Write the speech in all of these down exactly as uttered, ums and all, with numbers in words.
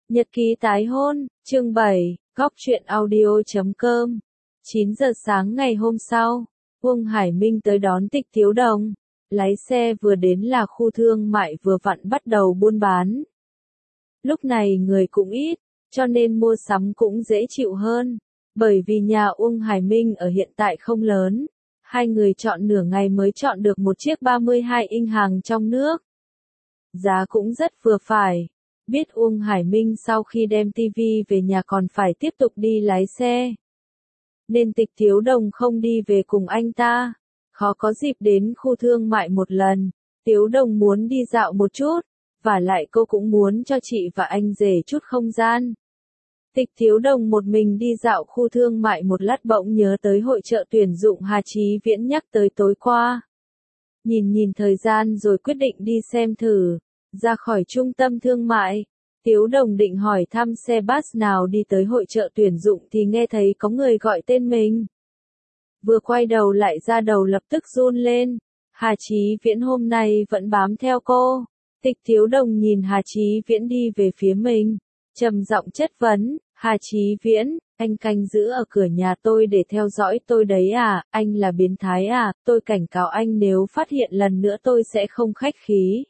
Nhật ký tái hôn, chương bảy, góc truyện audio chấm com. chín giờ sáng ngày hôm sau, Uông Hải Minh tới đón Tịch Thiếu Đồng. Lái xe vừa đến là khu thương mại vừa vặn bắt đầu buôn bán. Lúc này người cũng ít, cho nên mua sắm cũng dễ chịu hơn. Bởi vì nhà Uông Hải Minh ở hiện tại không lớn, hai người chọn nửa ngày mới chọn được một chiếc ba mươi hai inch hàng trong nước. Giá cũng rất vừa phải. Biết Uông Hải Minh sau khi đem tivi về nhà còn phải tiếp tục đi lái xe, nên Tịch Thiếu Đồng không đi về cùng anh ta. Khó có dịp đến khu thương mại một lần, Thiếu Đồng muốn đi dạo một chút, và lại cô cũng muốn cho chị và anh rể chút không gian. Tịch Thiếu Đồng một mình đi dạo khu thương mại một lát bỗng nhớ tới hội chợ tuyển dụng Hà Chí Viễn nhắc tới tối qua. Nhìn nhìn thời gian rồi quyết định đi xem thử. Ra khỏi trung tâm thương mại, Thiếu Đồng định hỏi thăm xe bus nào đi tới hội chợ tuyển dụng thì nghe thấy có người gọi tên mình. Vừa quay đầu lại ra đầu lập tức run lên. Hà Chí Viễn hôm nay vẫn bám theo cô. Tịch Thiếu Đồng nhìn Hà Chí Viễn đi về phía mình, trầm giọng chất vấn, Hà Chí Viễn, anh canh giữ ở cửa nhà tôi để theo dõi tôi đấy à, anh là biến thái à, tôi cảnh cáo anh nếu phát hiện lần nữa tôi sẽ không khách khí.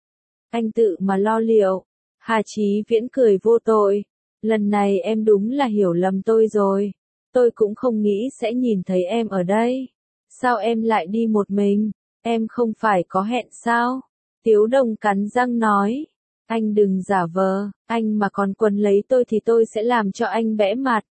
Anh tự mà lo liệu. Hà Chí Viễn cười vô tội. Lần này em đúng là hiểu lầm tôi rồi. Tôi cũng không nghĩ sẽ nhìn thấy em ở đây. Sao em lại đi một mình? Em không phải có hẹn sao? Thiếu Đồng cắn răng nói. Anh đừng giả vờ, anh mà còn quấn lấy tôi thì tôi sẽ làm cho anh bẽ mặt.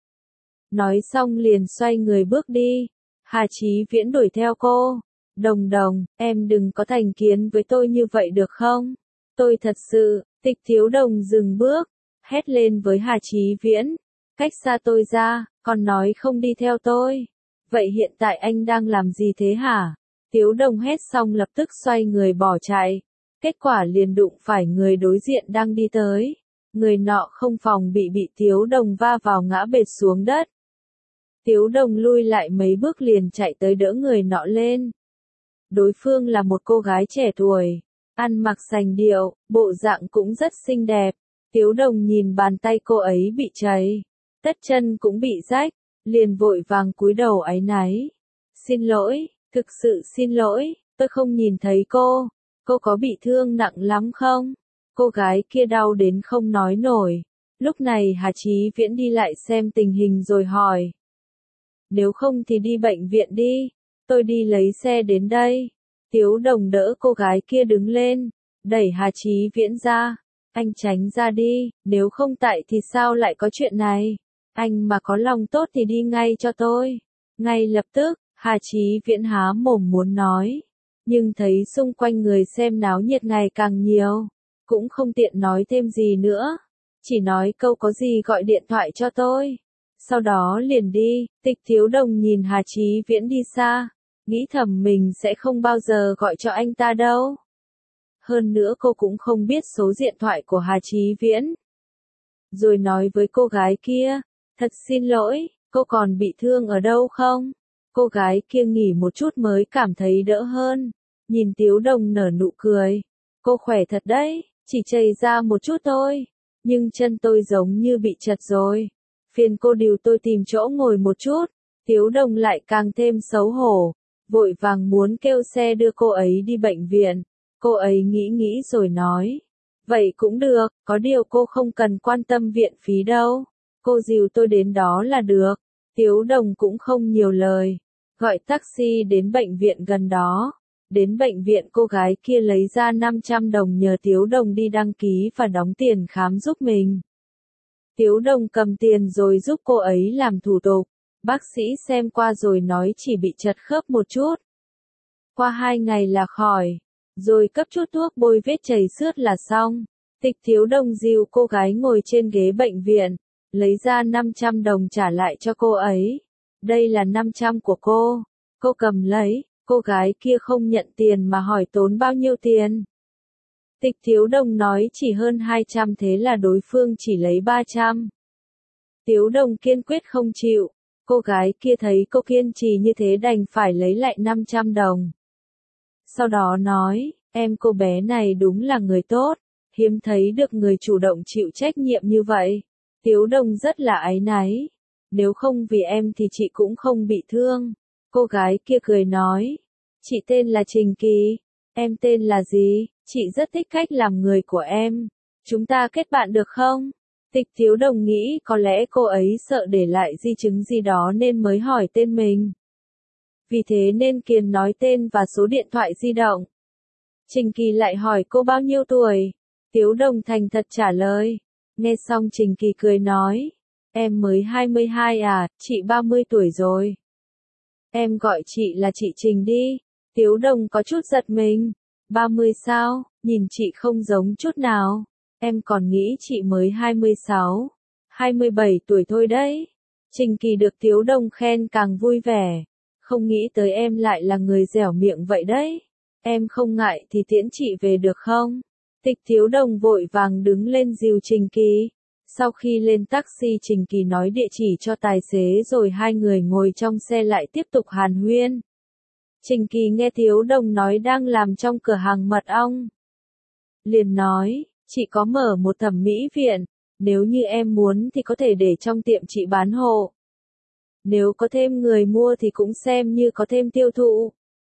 Nói xong liền xoay người bước đi. Hà Chí Viễn đuổi theo cô. Đồng Đồng, em đừng có thành kiến với tôi như vậy được không? Tôi thật sự, Tịch Thiếu Đồng dừng bước, hét lên với Hà Chí Viễn, cách xa tôi ra, còn nói không đi theo tôi. Vậy hiện tại anh đang làm gì thế hả? Thiếu Đồng hét xong lập tức xoay người bỏ chạy. Kết quả liền đụng phải người đối diện đang đi tới. Người nọ không phòng bị bị Thiếu Đồng va vào ngã bệt xuống đất. Thiếu Đồng lui lại mấy bước liền chạy tới đỡ người nọ lên. Đối phương là một cô gái trẻ tuổi. Ăn mặc sành điệu, bộ dạng cũng rất xinh đẹp. Thiếu Đồng nhìn bàn tay cô ấy bị cháy, tất chân cũng bị rách, liền vội vàng cúi đầu áy náy. Xin lỗi, thực sự xin lỗi, tôi không nhìn thấy cô. Cô có bị thương nặng lắm không? Cô gái kia đau đến không nói nổi. Lúc này Hà Chí Viễn đi lại xem tình hình rồi hỏi. Nếu không thì đi bệnh viện đi, tôi đi lấy xe đến đây. Thiếu Đồng đỡ cô gái kia đứng lên, đẩy Hà Chí Viễn ra. Anh tránh ra đi, nếu không tại thì sao lại có chuyện này? Anh mà có lòng tốt thì đi ngay cho tôi. Ngay lập tức, Hà Chí Viễn há mồm muốn nói. Nhưng thấy xung quanh người xem náo nhiệt ngày càng nhiều. Cũng không tiện nói thêm gì nữa. Chỉ nói câu có gì gọi điện thoại cho tôi. Sau đó liền đi. Tịch Thiếu Đồng nhìn Hà Chí Viễn đi xa. Nghĩ thầm mình sẽ không bao giờ gọi cho anh ta đâu. Hơn nữa cô cũng không biết số điện thoại của Hà Chí Viễn. Rồi nói với cô gái kia, thật xin lỗi, cô còn bị thương ở đâu không? Cô gái kia nghỉ một chút mới cảm thấy đỡ hơn. Nhìn Thiếu Đồng nở nụ cười. Cô khỏe thật đấy, chỉ chảy ra một chút thôi. Nhưng chân tôi giống như bị chật rồi. Phiền cô điều tôi tìm chỗ ngồi một chút. Thiếu Đồng lại càng thêm xấu hổ. Vội vàng muốn kêu xe đưa cô ấy đi bệnh viện. Cô ấy nghĩ nghĩ rồi nói. Vậy cũng được, có điều cô không cần quan tâm viện phí đâu. Cô dìu tôi đến đó là được. Thiếu Đồng cũng không nhiều lời. Gọi taxi đến bệnh viện gần đó. Đến bệnh viện cô gái kia lấy ra năm trăm đồng nhờ Thiếu Đồng đi đăng ký và đóng tiền khám giúp mình. Thiếu Đồng cầm tiền rồi giúp cô ấy làm thủ tục. Bác sĩ xem qua rồi nói chỉ bị chật khớp một chút. Qua hai ngày là khỏi. Rồi cấp chút thuốc bôi vết chảy xước là xong. Tịch Thiếu Đồng dìu cô gái ngồi trên ghế bệnh viện. Lấy ra năm trăm đồng trả lại cho cô ấy. Đây là năm trăm của cô. Cô cầm lấy. Cô gái kia không nhận tiền mà hỏi tốn bao nhiêu tiền. Tịch Thiếu Đồng nói chỉ hơn hai trăm thế là đối phương chỉ lấy ba trăm. Thiếu Đồng kiên quyết không chịu. Cô gái kia thấy cô kiên trì như thế đành phải lấy lại năm trăm đồng. Sau đó nói, em cô bé này đúng là người tốt. hiếm thấy được người chủ động chịu trách nhiệm như vậy. Tiếu Đông rất là áy náy. Nếu không vì em thì chị cũng không bị thương. Cô gái kia cười nói. Chị tên là Trình Kỳ. Em tên là gì? Chị rất thích cách làm người của em. Chúng ta kết bạn được không? Tịch Tiếu Đồng nghĩ có lẽ cô ấy sợ để lại di chứng gì đó nên mới hỏi tên mình. Vì thế nên Kiền nói tên và số điện thoại di động. Trình Kỳ lại hỏi cô bao nhiêu tuổi? Tiếu Đồng thành thật trả lời. Nghe xong Trình Kỳ cười nói. Em mới hai mươi hai à, chị ba mươi tuổi rồi. Em gọi chị là chị Trình đi. Tiếu Đồng có chút giật mình. ba mươi sao, nhìn chị không giống chút nào. Em còn nghĩ chị mới hai mươi sáu, hai mươi bảy tuổi thôi đấy. Trình Kỳ được Tiếu Đồng khen càng vui vẻ. Không nghĩ tới em lại là người dẻo miệng vậy đấy. Em không ngại thì tiễn chị về được không? Tịch Tiếu Đồng vội vàng đứng lên dìu Trình Kỳ. Sau khi lên taxi Trình Kỳ nói địa chỉ cho tài xế rồi hai người ngồi trong xe lại tiếp tục hàn huyên. Trình Kỳ nghe Tiếu Đồng nói đang làm trong cửa hàng mật ong. Liền nói, chị có mở một thẩm mỹ viện, nếu như em muốn thì có thể để trong tiệm chị bán hộ. Nếu có thêm người mua thì cũng xem như có thêm tiêu thụ.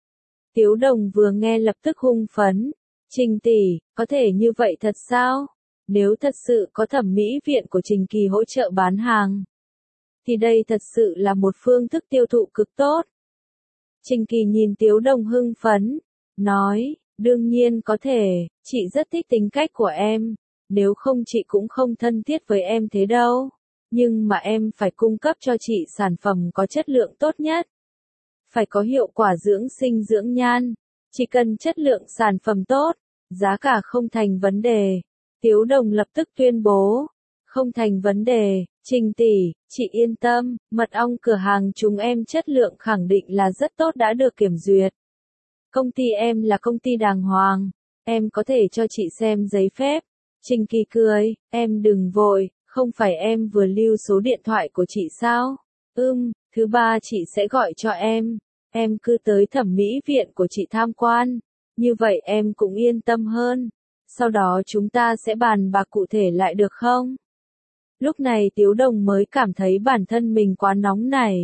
Tiếu Đồng vừa nghe lập tức hưng phấn. Trình tỷ, có thể như vậy thật sao? Nếu thật sự có thẩm mỹ viện của Trình Kỳ hỗ trợ bán hàng, thì đây thật sự là một phương thức tiêu thụ cực tốt. Trình Kỳ nhìn Tiếu Đồng hưng phấn, nói, đương nhiên có thể, chị rất thích tính cách của em, nếu không chị cũng không thân thiết với em thế đâu. Nhưng mà em phải cung cấp cho chị sản phẩm có chất lượng tốt nhất. Phải có hiệu quả dưỡng sinh dưỡng nhan, chỉ cần chất lượng sản phẩm tốt, giá cả không thành vấn đề. Tiếu Đồng lập tức tuyên bố, không thành vấn đề, Trình tỷ, chị yên tâm, mật ong cửa hàng chúng em chất lượng khẳng định là rất tốt đã được kiểm duyệt. Công ty em là công ty đàng hoàng, em có thể cho chị xem giấy phép. Trình Kỳ cười, em đừng vội, không phải em vừa lưu số điện thoại của chị sao? Ừm, thứ ba chị sẽ gọi cho em, em cứ tới thẩm mỹ viện của chị tham quan, như vậy em cũng yên tâm hơn. Sau đó chúng ta sẽ bàn bạc cụ thể lại được không? Lúc này Tiếu Đồng mới cảm thấy bản thân mình quá nóng nảy.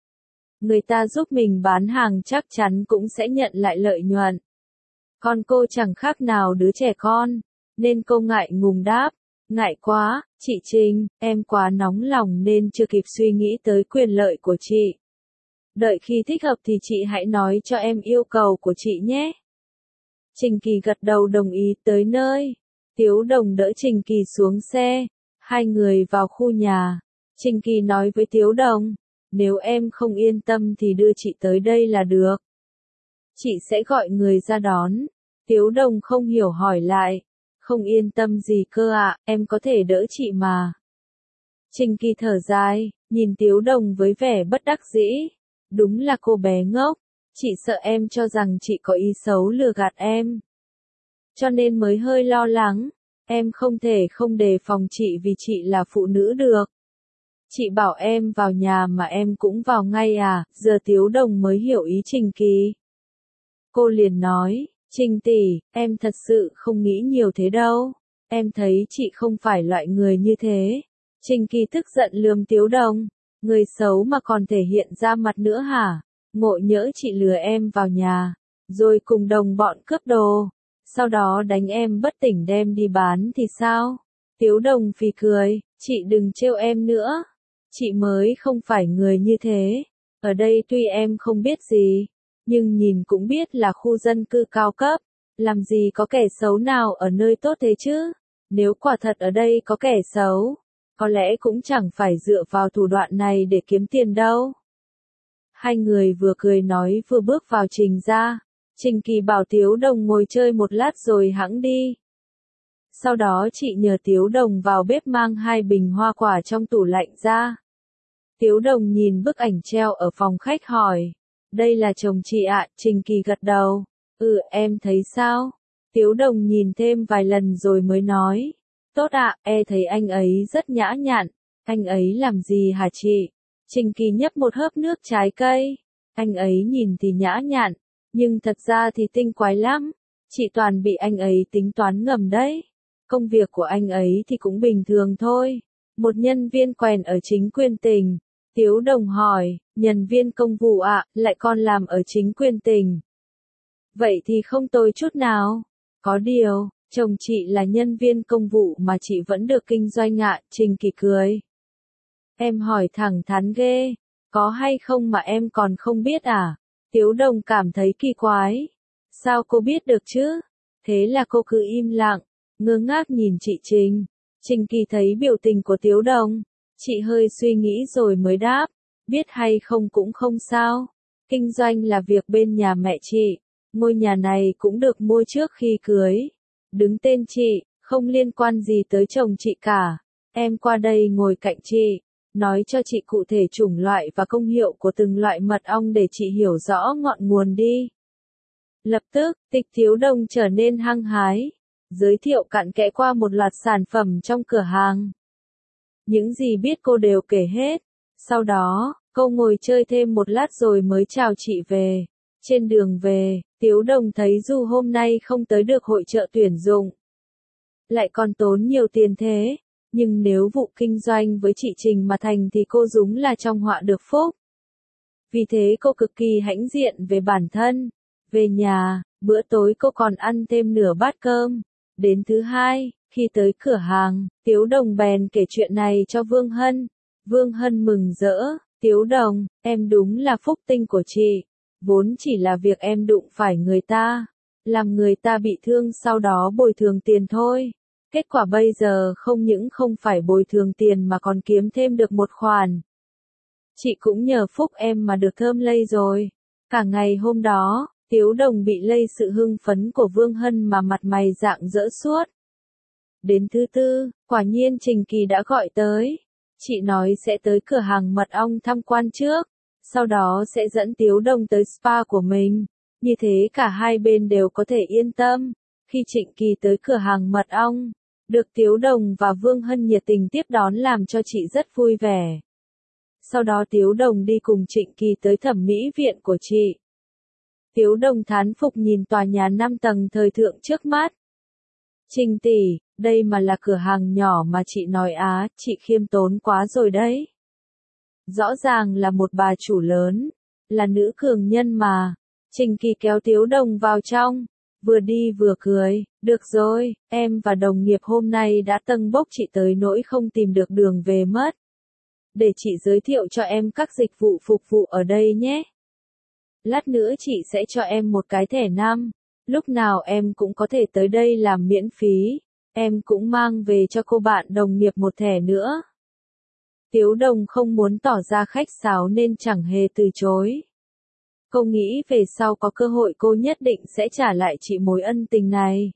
Người ta giúp mình bán hàng chắc chắn cũng sẽ nhận lại lợi nhuận. Còn cô chẳng khác nào đứa trẻ con, nên cô ngại ngùng đáp. Ngại quá, chị Trình, em quá nóng lòng nên chưa kịp suy nghĩ tới quyền lợi của chị. Đợi khi thích hợp thì chị hãy nói cho em yêu cầu của chị nhé. Trình Kỳ gật đầu đồng ý. Tới nơi, Tiếu Đồng đỡ Trình Kỳ xuống xe, hai người vào khu nhà. Trình Kỳ nói với Tiếu Đồng, nếu em không yên tâm thì đưa chị tới đây là được. Chị sẽ gọi người ra đón. Tiếu Đồng không hiểu hỏi lại, không yên tâm gì cơ ạ, à, em có thể đỡ chị mà. Trình Kỳ thở dài, nhìn Tiếu Đồng với vẻ bất đắc dĩ. Đúng là cô bé ngốc. Chị sợ em cho rằng chị có ý xấu lừa gạt em. Cho nên mới hơi lo lắng. Em không thể không đề phòng chị vì chị là phụ nữ được. Chị bảo em vào nhà mà em cũng vào ngay à, giờ Tiếu Đồng mới hiểu ý Trình Kỳ. Cô liền nói, Trình tỷ, em thật sự không nghĩ nhiều thế đâu. Em thấy chị không phải loại người như thế. Trình Kỳ tức giận lườm Tiếu Đồng. Người xấu mà còn thể hiện ra mặt nữa hả? Ngộ nhỡ chị lừa em vào nhà, rồi cùng đồng bọn cướp đồ, sau đó đánh em bất tỉnh đem đi bán thì sao? Tiếu Đồng phì cười, chị đừng trêu em nữa. Chị mới không phải người như thế. Ở đây tuy em không biết gì, nhưng nhìn cũng biết là khu dân cư cao cấp. Làm gì có kẻ xấu nào ở nơi tốt thế chứ? Nếu quả thật ở đây có kẻ xấu, có lẽ cũng chẳng phải dựa vào thủ đoạn này để kiếm tiền đâu. Hai người vừa cười nói vừa bước vào Trình ra. Trình Kỳ bảo Tiếu Đồng ngồi chơi một lát rồi hẵng đi. Sau đó chị nhờ Tiếu Đồng vào bếp mang hai bình hoa quả trong tủ lạnh ra. Tiếu Đồng nhìn bức ảnh treo ở phòng khách hỏi. Đây là chồng chị ạ, à? Trình Kỳ gật đầu. Ừ, em thấy sao? Tiếu Đồng nhìn thêm vài lần rồi mới nói. Tốt ạ, à, e thấy anh ấy rất nhã nhặn. Anh ấy làm gì hả chị? Trình Kỳ nhấp một hớp nước trái cây. Anh ấy nhìn thì nhã nhặn, nhưng thật ra thì tinh quái lắm. Chị toàn bị anh ấy tính toán ngầm đấy. Công việc của anh ấy thì cũng bình thường thôi. Một nhân viên quèn ở chính quyền tỉnh. Tiếu Đồng hỏi, nhân viên công vụ ạ, lại còn làm ở chính quyền tỉnh. Vậy thì không tồi chút nào. Có điều, chồng chị là nhân viên công vụ mà chị vẫn được kinh doanh ạ, Trình Kỳ cười. Em hỏi thẳng thắn ghê, có hay không mà em còn không biết à? Tiếu Đồng cảm thấy kỳ quái. Sao cô biết được chứ? Thế là cô cứ im lặng, ngơ ngác nhìn chị Trình. Trình Kỳ thấy biểu tình của Tiếu Đồng, chị hơi suy nghĩ rồi mới đáp, biết hay không cũng không sao. Kinh doanh là việc bên nhà mẹ chị, ngôi nhà này cũng được mua trước khi cưới. Đứng tên chị, không liên quan gì tới chồng chị cả. Em qua đây ngồi cạnh chị, nói cho chị cụ thể chủng loại và công hiệu của từng loại mật ong để chị hiểu rõ ngọn nguồn đi. Lập tức, Tịch Tiếu Đồng trở nên hăng hái, giới thiệu cặn kẽ qua một loạt sản phẩm trong cửa hàng. Những gì biết cô đều kể hết. Sau đó, cô ngồi chơi thêm một lát rồi mới chào chị về. Trên đường về, Tiếu Đồng thấy dù hôm nay không tới được hội chợ tuyển dụng, lại còn tốn nhiều tiền thế, nhưng nếu vụ kinh doanh với chị Trình mà thành thì cô đúng là trong họa được phúc. Vì thế cô cực kỳ hãnh diện về bản thân. Về nhà, bữa tối cô còn ăn thêm nửa bát cơm. Đến thứ hai, khi tới cửa hàng, Tiếu Đồng bèn kể chuyện này cho Vương Hân. Vương Hân mừng rỡ, Tiếu Đồng, em đúng là phúc tinh của chị. Vốn chỉ là việc em đụng phải người ta, làm người ta bị thương sau đó bồi thường tiền thôi. Kết quả bây giờ không những không phải bồi thường tiền mà còn kiếm thêm được một khoản. Chị cũng nhờ phúc em mà được thơm lây rồi. Cả ngày hôm đó, Tiếu Đồng bị lây sự hưng phấn của Vương Hân mà mặt mày rạng rỡ suốt. Đến thứ tư, quả nhiên Trình Kỳ đã gọi tới. Chị nói sẽ tới cửa hàng mật ong tham quan trước, sau đó sẽ dẫn Tiếu Đồng tới spa của mình. Như thế cả hai bên đều có thể yên tâm. Khi Trịnh Kỳ tới cửa hàng mật ong, được Tiếu Đồng và Vương Hân nhiệt tình tiếp đón làm cho chị rất vui vẻ. Sau đó Tiếu Đồng đi cùng Trịnh Kỳ tới thẩm mỹ viện của chị. Tiếu Đồng thán phục nhìn tòa nhà năm tầng thời thượng trước mắt. Trình tỷ, đây mà là cửa hàng nhỏ mà chị nói á, chị khiêm tốn quá rồi đấy. Rõ ràng là một bà chủ lớn, là nữ cường nhân mà. Trình Kỳ kéo Tiếu Đồng vào trong, vừa đi vừa cười, được rồi, em và đồng nghiệp hôm nay đã tâng bốc chị tới nỗi không tìm được đường về mất. Để chị giới thiệu cho em các dịch vụ phục vụ ở đây nhé. Lát nữa chị sẽ cho em một cái thẻ năm, lúc nào em cũng có thể tới đây làm miễn phí, em cũng mang về cho cô bạn đồng nghiệp một thẻ nữa. Tiếu Đồng không muốn tỏ ra khách sáo nên chẳng hề từ chối. Cô nghĩ về sau có cơ hội cô nhất định sẽ trả lại chị mối ân tình này.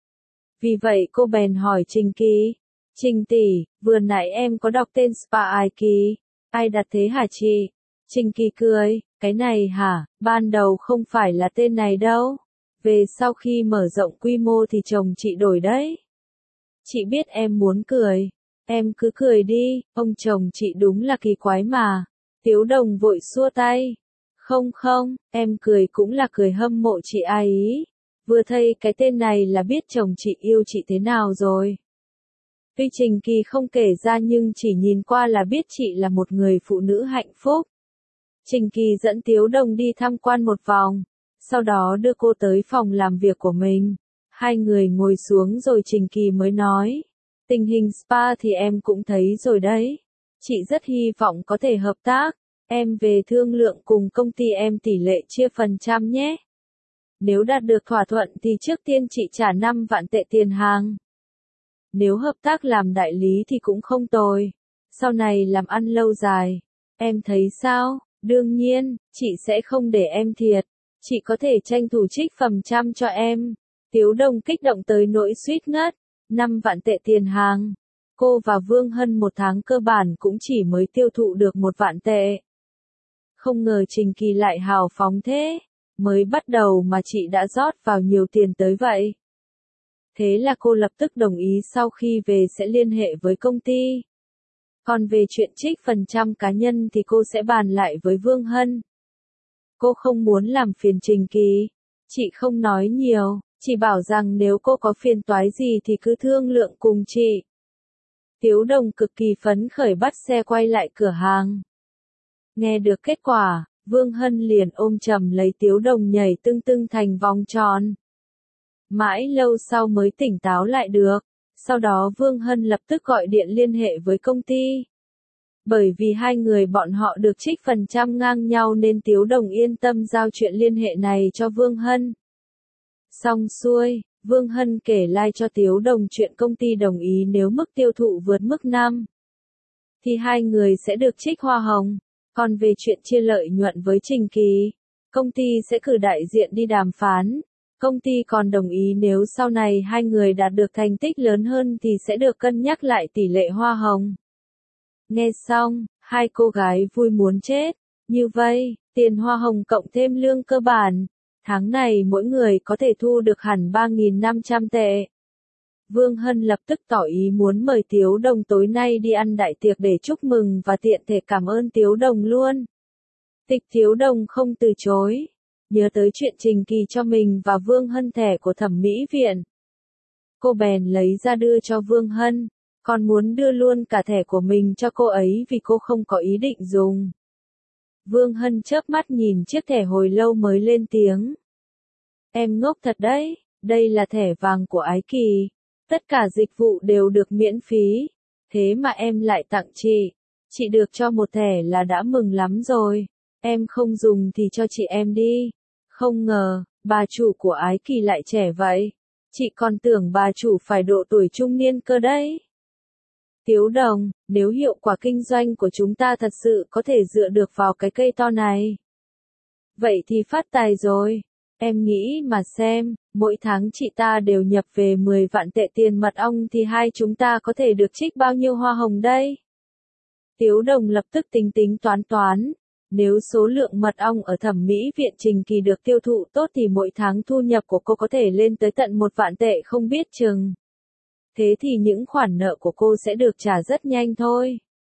Vì vậy cô bèn hỏi Trình Kỳ, Trình tỷ, vừa nãy em có đọc tên spa ai Kỳ, ai đặt thế hả chị? Trình Kỳ cười, cái này hả, ban đầu không phải là tên này đâu. Về sau khi mở rộng quy mô thì chồng chị đổi đấy. Chị biết em muốn cười, em cứ cười đi, ông chồng chị đúng là kỳ quái mà. Tiếu Đồng vội xua tay. Không không, em cười cũng là cười hâm mộ chị ai ý. Vừa thấy cái tên này là biết chồng chị yêu chị thế nào rồi. Tuy Trình Kỳ không kể ra nhưng chỉ nhìn qua là biết chị là một người phụ nữ hạnh phúc. Trình Kỳ dẫn Tiếu Đồng đi tham quan một vòng, sau đó đưa cô tới phòng làm việc của mình. Hai người ngồi xuống rồi Trình Kỳ mới nói, tình hình spa thì em cũng thấy rồi đấy. Chị rất hy vọng có thể hợp tác, em về thương lượng cùng công ty em tỷ lệ chia phần trăm nhé. Nếu đạt được thỏa thuận thì trước tiên chị trả năm vạn tệ tiền hàng. Nếu hợp tác làm đại lý thì cũng không tồi, sau này làm ăn lâu dài. Em thấy sao? Đương nhiên, chị sẽ không để em thiệt. Chị có thể tranh thủ trích phần trăm cho em. Tiếu Đồng kích động tới nỗi suýt ngất. năm vạn tệ tiền hàng. Cô và Vương Hân một tháng cơ bản cũng chỉ mới tiêu thụ được một vạn tệ. Không ngờ Trình Kỳ lại hào phóng thế. Mới bắt đầu mà chị đã rót vào nhiều tiền tới vậy. Thế là cô lập tức đồng ý sau khi về sẽ liên hệ với công ty. Còn về chuyện trích phần trăm cá nhân thì cô sẽ bàn lại với Vương Hân. Cô không muốn làm phiền Trình Kỳ. Chị không nói nhiều, Chỉ bảo rằng nếu cô có phiền toái gì thì cứ thương lượng cùng chị. Tiếu Đồng cực kỳ phấn khởi bắt xe quay lại cửa hàng. Nghe được kết quả, Vương Hân liền ôm chầm lấy Tiếu Đồng nhảy tưng tưng thành vòng tròn. Mãi lâu sau mới tỉnh táo lại được, sau đó Vương Hân lập tức gọi điện liên hệ với công ty. Bởi vì hai người bọn họ được trích phần trăm ngang nhau nên Tiếu Đồng yên tâm giao chuyện liên hệ này cho Vương Hân. Xong xuôi, Vương Hân kể lại cho Tiếu Đồng chuyện công ty đồng ý nếu mức tiêu thụ vượt mức năm, thì hai người sẽ được trích hoa hồng. Còn về chuyện chia lợi nhuận với Trình Kỳ, công ty sẽ cử đại diện đi đàm phán. Công ty còn đồng ý nếu sau này hai người đạt được thành tích lớn hơn thì sẽ được cân nhắc lại tỷ lệ hoa hồng. Nghe xong, hai cô gái vui muốn chết. Như vậy, tiền hoa hồng cộng thêm lương cơ bản, tháng này mỗi người có thể thu được hẳn ba nghìn năm trăm tệ. Vương Hân lập tức tỏ ý muốn mời Tiếu Đồng tối nay đi ăn đại tiệc để chúc mừng và tiện thể cảm ơn Tiếu Đồng luôn. Tịch Tiếu Đồng không từ chối, nhớ tới chuyện Trình Kỳ cho mình và Vương Hân thẻ của thẩm mỹ viện. Cô bèn lấy ra đưa cho Vương Hân, còn muốn đưa luôn cả thẻ của mình cho cô ấy vì cô không có ý định dùng. Vương Hân chớp mắt nhìn chiếc thẻ hồi lâu mới lên tiếng. Em ngốc thật đấy, đây là thẻ vàng của Ái Kỳ. Tất cả dịch vụ đều được miễn phí, thế mà em lại tặng chị. Chị được cho một thẻ là đã mừng lắm rồi, em không dùng thì cho chị em đi. Không ngờ, bà chủ của Ái Kỳ lại trẻ vậy. Chị còn tưởng bà chủ phải độ tuổi trung niên cơ đấy. Tiếu Đồng, nếu hiệu quả kinh doanh của chúng ta thật sự có thể dựa được vào cái cây to này, vậy thì phát tài rồi. Em nghĩ mà xem, mỗi tháng chị ta đều nhập về mười vạn tệ tiền mật ong thì hai chúng ta có thể được trích bao nhiêu hoa hồng đây? Tiếu Đồng lập tức tính tính toán toán. Nếu số lượng mật ong ở thẩm mỹ viện Trình Kỳ được tiêu thụ tốt thì mỗi tháng thu nhập của cô có thể lên tới tận một vạn tệ không biết chừng. Thế thì những khoản nợ của cô sẽ được trả rất nhanh thôi.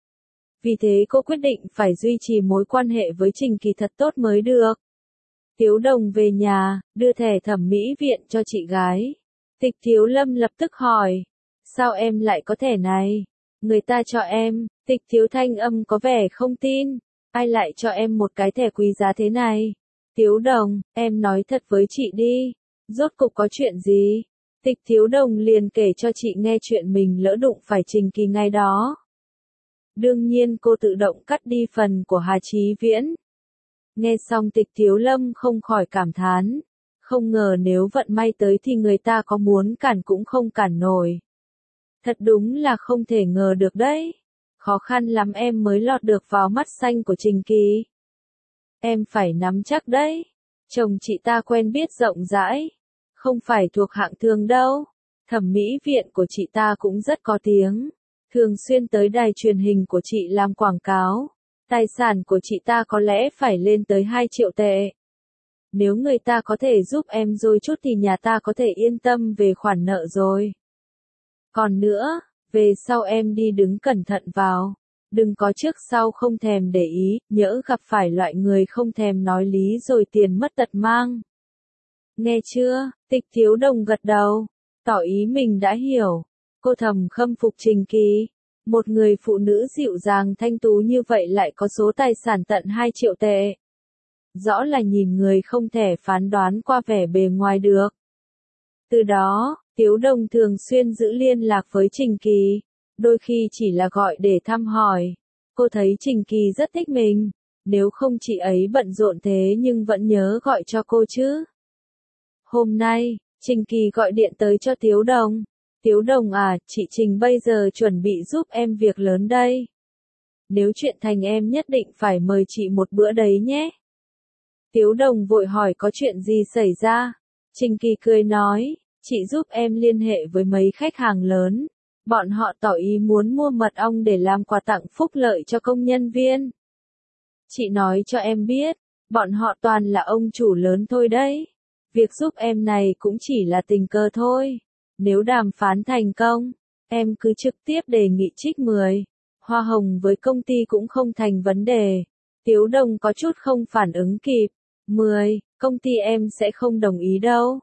Vì thế cô quyết định phải duy trì mối quan hệ với Trình Kỳ thật tốt mới được. Tiếu Đồng về nhà, đưa thẻ thẩm mỹ viện cho chị gái. Tịch Thiếu Lâm lập tức hỏi, sao em lại có thẻ này? Người ta cho em. Tịch Thiếu Thanh âm có vẻ không tin, ai lại cho em một cái thẻ quý giá thế này? Tiếu Đồng, em nói thật với chị đi, rốt cục có chuyện gì? Tịch Thiếu Đồng liền kể cho chị nghe chuyện mình lỡ đụng phải Trình Kỳ ngày đó. Đương nhiên cô tự động cắt đi phần của Hà Chí Viễn. Nghe xong Tịch Thiếu Lâm không khỏi cảm thán, không ngờ nếu vận may tới thì người ta có muốn cản cũng không cản nổi. Thật đúng là không thể ngờ được đấy, khó khăn lắm em mới lọt được vào mắt xanh của Trình Kỳ. Em phải nắm chắc đấy, chồng chị ta quen biết rộng rãi, không phải thuộc hạng thường đâu. Thẩm mỹ viện của chị ta cũng rất có tiếng, thường xuyên tới đài truyền hình của chị làm quảng cáo. Tài sản của chị ta có lẽ phải lên tới hai triệu tệ. Nếu người ta có thể giúp em dôi chút thì nhà ta có thể yên tâm về khoản nợ rồi. Còn nữa, về sau em đi đứng cẩn thận vào. Đừng có trước sau không thèm để ý, nhỡ gặp phải loại người không thèm nói lý rồi tiền mất tật mang. Nghe chưa? Tịch Thiếu Đồng gật đầu, tỏ ý mình đã hiểu. Cô thầm khâm phục Trình Kỳ. Một người phụ nữ dịu dàng thanh tú như vậy lại có số tài sản tận hai triệu tệ. Rõ là nhìn người không thể phán đoán qua vẻ bề ngoài được. Từ đó, Tiếu Đồng thường xuyên giữ liên lạc với Trình Kỳ, đôi khi chỉ là gọi để thăm hỏi. Cô thấy Trình Kỳ rất thích mình, nếu không chị ấy bận rộn thế nhưng vẫn nhớ gọi cho cô chứ. Hôm nay, Trình Kỳ gọi điện tới cho Tiếu Đồng. Tiếu Đồng à, chị Trình bây giờ chuẩn bị giúp em việc lớn đây. Nếu chuyện thành em nhất định phải mời chị một bữa đấy nhé. Tiếu Đồng vội hỏi có chuyện gì xảy ra. Trình Kỳ cười nói, chị giúp em liên hệ với mấy khách hàng lớn. Bọn họ tỏ ý muốn mua mật ong để làm quà tặng phúc lợi cho công nhân viên. Chị nói cho em biết, bọn họ toàn là ông chủ lớn thôi đấy. Việc giúp em này cũng chỉ là tình cờ thôi. Nếu đàm phán thành công, em cứ trực tiếp đề nghị trích mười. Hoa hồng với công ty cũng không thành vấn đề. Tiếu Đồng có chút không phản ứng kịp. mười, công ty em sẽ không đồng ý đâu.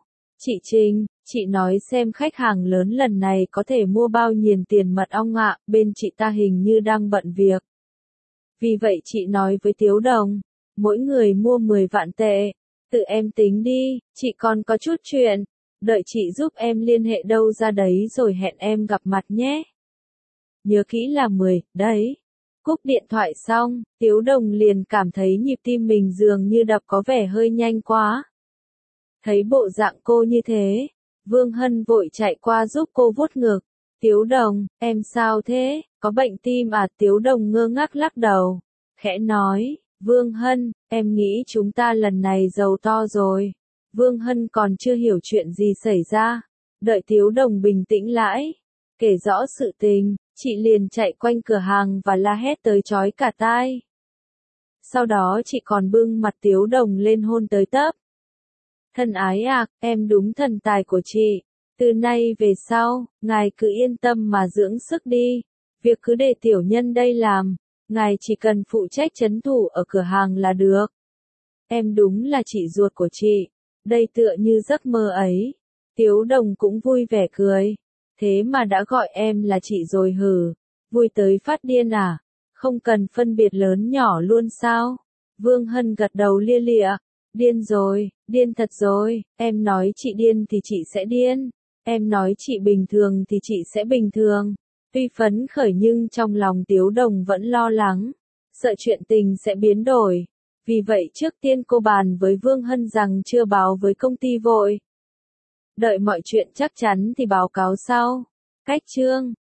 Chị Trinh, chị nói xem khách hàng lớn lần này có thể mua bao nhiêu tiền mật ong ạ, bên chị ta hình như đang bận việc. Vì vậy chị nói với Tiếu Đồng, mỗi người mua mười vạn tệ, tự em tính đi, chị còn có chút chuyện, đợi chị giúp em liên hệ đâu ra đấy rồi hẹn em gặp mặt nhé. Nhớ kỹ là mười, đấy. Cúp điện thoại xong, Tiếu Đồng liền cảm thấy nhịp tim mình dường như đập có vẻ hơi nhanh quá. Thấy bộ dạng cô như thế, Vương Hân vội chạy qua giúp cô vuốt ngực. Tiếu Đồng, em sao thế, có bệnh tim à? Tiếu Đồng ngơ ngác lắc đầu, khẽ nói, Vương Hân, em nghĩ chúng ta lần này giàu to rồi. Vương Hân còn chưa hiểu chuyện gì xảy ra, đợi Tiếu Đồng bình tĩnh lại, kể rõ sự tình, chị liền chạy quanh cửa hàng và la hét tới chói cả tai. Sau đó chị còn bưng mặt Tiếu Đồng lên hôn tới tấp. Thân ái à, em đúng thần tài của chị. Từ nay về sau, ngài cứ yên tâm mà dưỡng sức đi. Việc cứ để tiểu nhân đây làm. Ngài chỉ cần phụ trách trấn thủ ở cửa hàng là được. Em đúng là chị ruột của chị. Đây tựa như giấc mơ ấy. Tiếu Đồng cũng vui vẻ cười. Thế mà đã gọi em là chị rồi hử. Vui tới phát điên à? Không cần phân biệt lớn nhỏ luôn sao? Vương Hân gật đầu lia lịa. Điên rồi, điên thật rồi, em nói chị điên thì chị sẽ điên, em nói chị bình thường thì chị sẽ bình thường. Tuy phấn khởi nhưng trong lòng Tiếu Đồng vẫn lo lắng, sợ chuyện tình sẽ biến đổi. Vì vậy trước tiên cô bàn với Vương Hân rằng chưa báo với công ty vội. Đợi mọi chuyện chắc chắn thì báo cáo sau. Cách chương